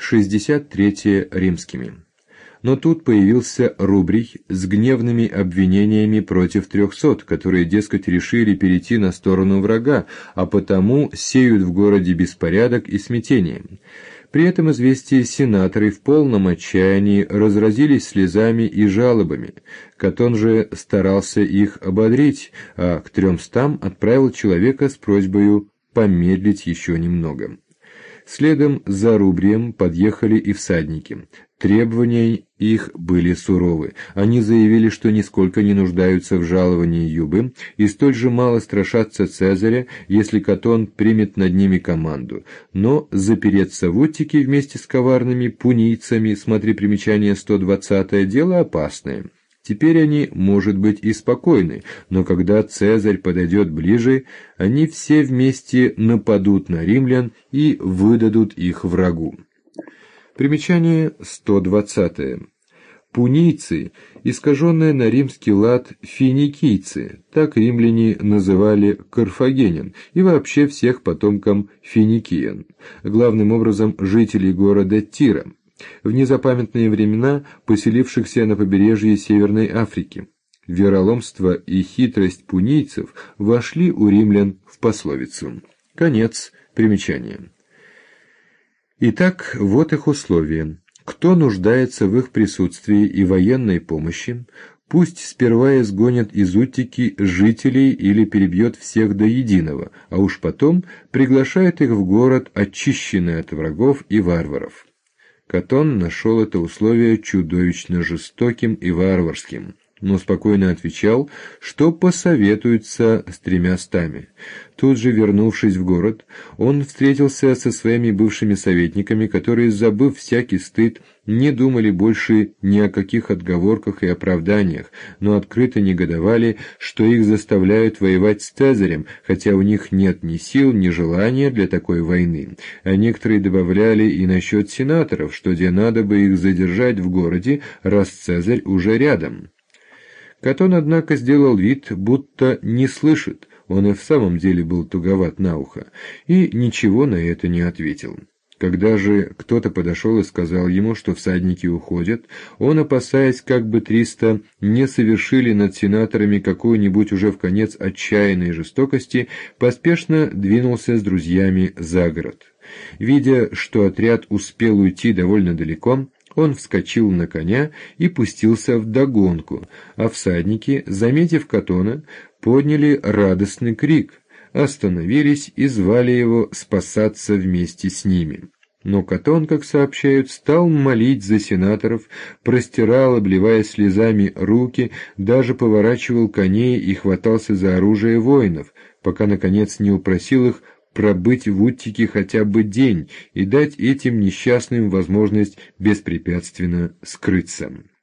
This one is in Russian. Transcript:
63 римскими. Но тут появился Рубрий с гневными обвинениями против 300, которые, дескать, решили перейти на сторону врага, а потому сеют в городе беспорядок и смятение. При этом известие сенаторы в полном отчаянии разразились слезами и жалобами. Катон же старался их ободрить, а к 300 отправил человека с просьбой помедлить еще немного. Следом за Рубрием подъехали и всадники. Требования их были суровы. Они заявили, что нисколько не нуждаются в жаловании Юбы и столь же мало страшатся Цезаря, если Катон примет над ними команду. Но запереться в Уттике вместе с коварными пунийцами, смотри примечание 120, дело опасное. Теперь они, может быть, и спокойны, но когда Цезарь подойдет ближе, они все вместе нападут на римлян и выдадут их врагу. Примечание 120. Пунийцы, искаженные на римский лад финикийцы, так римляне называли карфагенян и вообще всех потомкам финикиян, главным образом жителей города Тира, в незапамятные времена поселившихся на побережье Северной Африки. Вероломство и хитрость пунийцев вошли у римлян в пословицу. Конец примечания. Итак, вот их условия. Кто нуждается в их присутствии и военной помощи, пусть сперва изгонят из Уттики жителей или перебьет всех до единого, а уж потом приглашает их в город, очищенный от врагов и варваров. Катон нашел это условие чудовищно жестоким и варварским, но спокойно отвечал, что посоветуется с 300. Тут же, вернувшись в город, он встретился со своими бывшими советниками, которые, забыв всякий стыд, не думали больше ни о каких отговорках и оправданиях, но открыто негодовали, что их заставляют воевать с Цезарем, хотя у них нет ни сил, ни желания для такой войны. А некоторые добавляли и насчет сенаторов, что где надо бы их задержать в городе, раз Цезарь уже рядом. Катон, однако, сделал вид, будто не слышит, он и в самом деле был туговат на ухо, и ничего на это не ответил. Когда же кто-то подошел и сказал ему, что всадники уходят, он, опасаясь, как бы 300 не совершили над сенаторами какой-нибудь уже в конец отчаянной жестокости, поспешно двинулся с друзьями за город. Видя, что отряд успел уйти довольно далеко, он вскочил на коня и пустился вдогонку, а всадники, заметив Катона, подняли радостный крик, остановились и звали его спасаться вместе с ними. Но Катон, как сообщают, стал молить за сенаторов, простирал, обливаясь слезами, руки, даже поворачивал коней и хватался за оружие воинов, пока, наконец, не упросил их пробыть в Уттике хотя бы день и дать этим несчастным возможность беспрепятственно скрыться.